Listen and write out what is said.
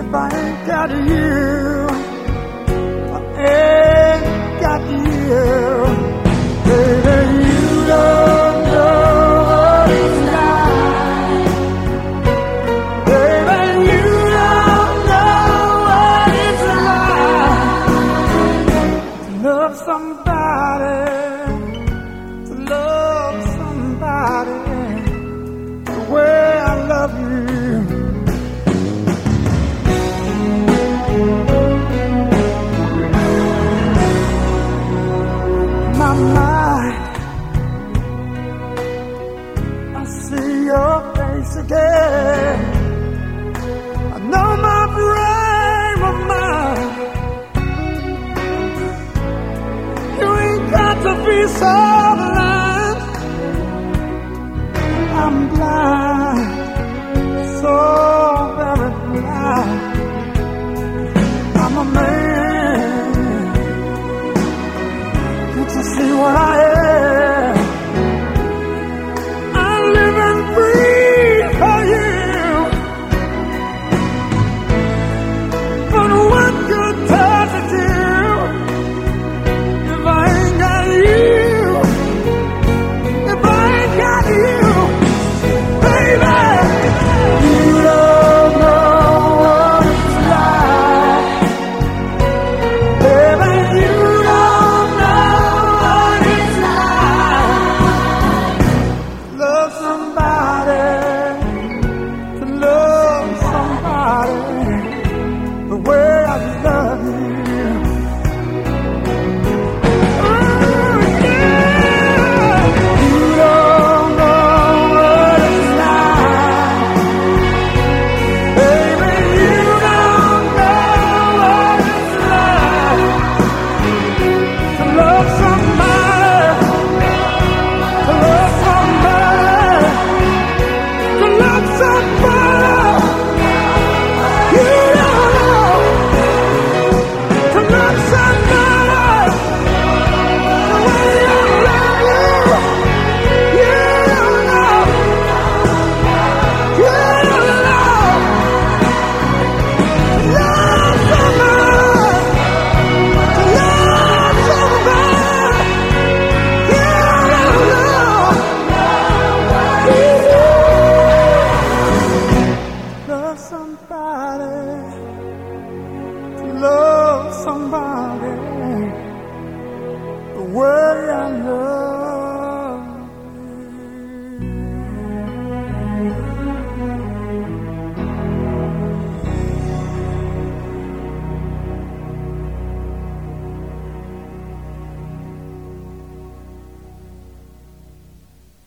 if I ain't got you. I ain't got you. Baby, you don't know what it's like. Baby, you don't know what it's like to love somebody, to love somebody the way I love you. My mind, I see your face again. I know my frame of mind. You ain't got to be so blind. I'm blind, so very blind. I'm a man. Can't you see what I am? I'm living free for you. But what good does it do if I ain't got you? If I ain't got you, baby, you don't know what it's like. Baby, you don't know what it's like. Love somebody, to love somebody the way I love you. Oh, yeah. You don't know what it's like. Baby, you don't know what it's like to love somebody, to love somebody, to love somebody. You don't know, to love somebody.